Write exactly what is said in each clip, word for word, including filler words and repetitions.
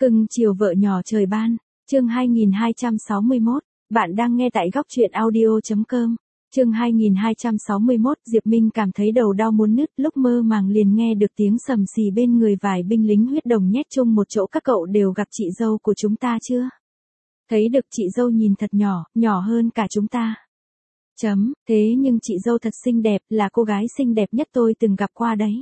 Cưng chiều vợ nhỏ trời ban, chương hai nghìn hai trăm sáu mươi mốt, bạn đang nghe tại góc truyện audio.com. Chương hai nghìn hai trăm sáu mươi mốt, Diệp Minh cảm thấy đầu đau muốn nứt, lúc mơ màng liền nghe được tiếng sầm xì bên người vài binh lính huyết đồng nhét chung một chỗ. Các cậu đều gặp chị dâu của chúng ta chưa? Thấy được chị dâu nhìn thật nhỏ, nhỏ hơn cả chúng ta. Chấm, thế nhưng chị dâu thật xinh đẹp, là cô gái xinh đẹp nhất tôi từng gặp qua đấy.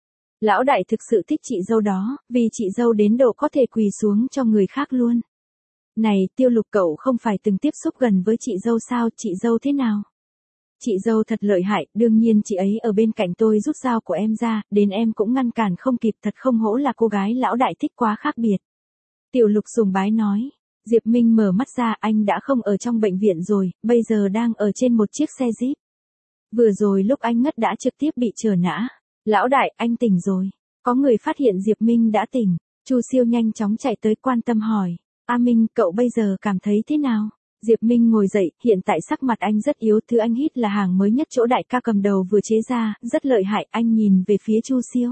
Lão đại thực sự thích chị dâu đó, vì chị dâu đến độ có thể quỳ xuống cho người khác luôn. Này, Tiêu Lục, cậu không phải từng tiếp xúc gần với chị dâu sao? Chị dâu thế nào? Chị dâu thật lợi hại, đương nhiên chị ấy ở bên cạnh tôi rút dao của em ra, đến em cũng ngăn cản không kịp, thật không hổ là cô gái lão đại thích quá khác biệt. Tiểu Lục sùng bái nói. Diệp Minh mở mắt ra, anh đã không ở trong bệnh viện rồi, bây giờ đang ở trên một chiếc xe jeep. Vừa rồi lúc anh ngất đã trực tiếp bị trờ ngã. Lão đại, anh tỉnh rồi. Có người phát hiện Diệp Minh đã tỉnh. Chu Siêu nhanh chóng chạy tới quan tâm hỏi. A Minh, cậu bây giờ cảm thấy thế nào? Diệp Minh ngồi dậy, hiện tại sắc mặt anh rất yếu, thứ anh hít là hàng mới nhất chỗ đại ca cầm đầu vừa chế ra, rất lợi hại. Anh nhìn về phía Chu Siêu.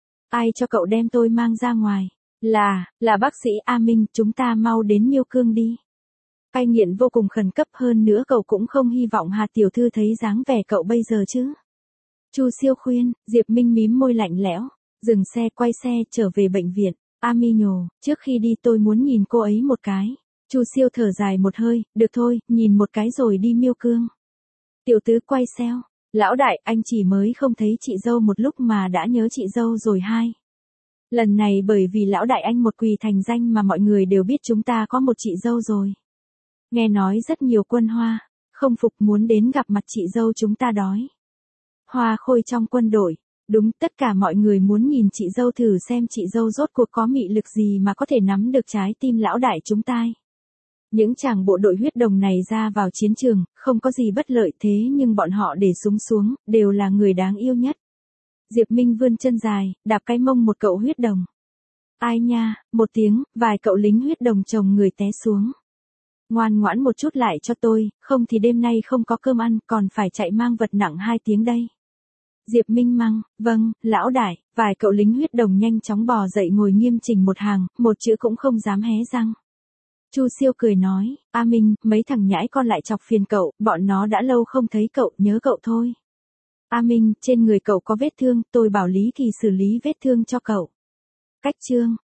Ai cho cậu đem tôi mang ra ngoài? Là, là bác sĩ A Minh, chúng ta mau đến Miêu Cương đi. Cai nghiện vô cùng khẩn cấp, hơn nữa cậu cũng không hy vọng Hà tiểu thư thấy dáng vẻ cậu bây giờ chứ. Chu Siêu khuyên. Diệp Minh mím môi lạnh lẽo, dừng xe, quay xe trở về bệnh viện. A Mi nhồ, trước khi đi tôi muốn nhìn cô ấy một cái. Chu Siêu thở dài một hơi, được thôi, nhìn một cái rồi đi Miêu Cương. Tiểu tứ quay xeo. Lão đại, anh chỉ mới không thấy chị dâu một lúc mà đã nhớ chị dâu rồi hai. Lần này bởi vì lão đại anh một quỳ thành danh mà mọi người đều biết chúng ta có một chị dâu rồi. Nghe nói rất nhiều quân Hoa, không phục muốn đến gặp mặt chị dâu chúng ta đói. Hoa Khôi trong quân đội. Đúng, tất cả mọi người muốn nhìn chị dâu thử xem chị dâu rốt cuộc có mị lực gì mà có thể nắm được trái tim lão đại chúng ta. Những chàng bộ đội huyết đồng này ra vào chiến trường, không có gì bất lợi, thế nhưng bọn họ để súng xuống, đều là người đáng yêu nhất. Diệp Minh vươn chân dài, đạp cái mông một cậu huyết đồng. Ai nha, một tiếng, vài cậu lính huyết đồng chồng người té xuống. Ngoan ngoãn một chút lại cho tôi, không thì đêm nay không có cơm ăn, còn phải chạy mang vật nặng hai tiếng đây. Diệp Minh mắng, vâng, lão đại. Vài cậu lính huyết đồng nhanh chóng bò dậy ngồi nghiêm chỉnh một hàng, một chữ cũng không dám hé răng. Chu Siêu cười nói, A Minh, mấy thằng nhãi con lại chọc phiền cậu, bọn nó đã lâu không thấy cậu, nhớ cậu thôi. A Minh, trên người cậu có vết thương, tôi bảo Lý Kỳ xử lý vết thương cho cậu. Cách chương.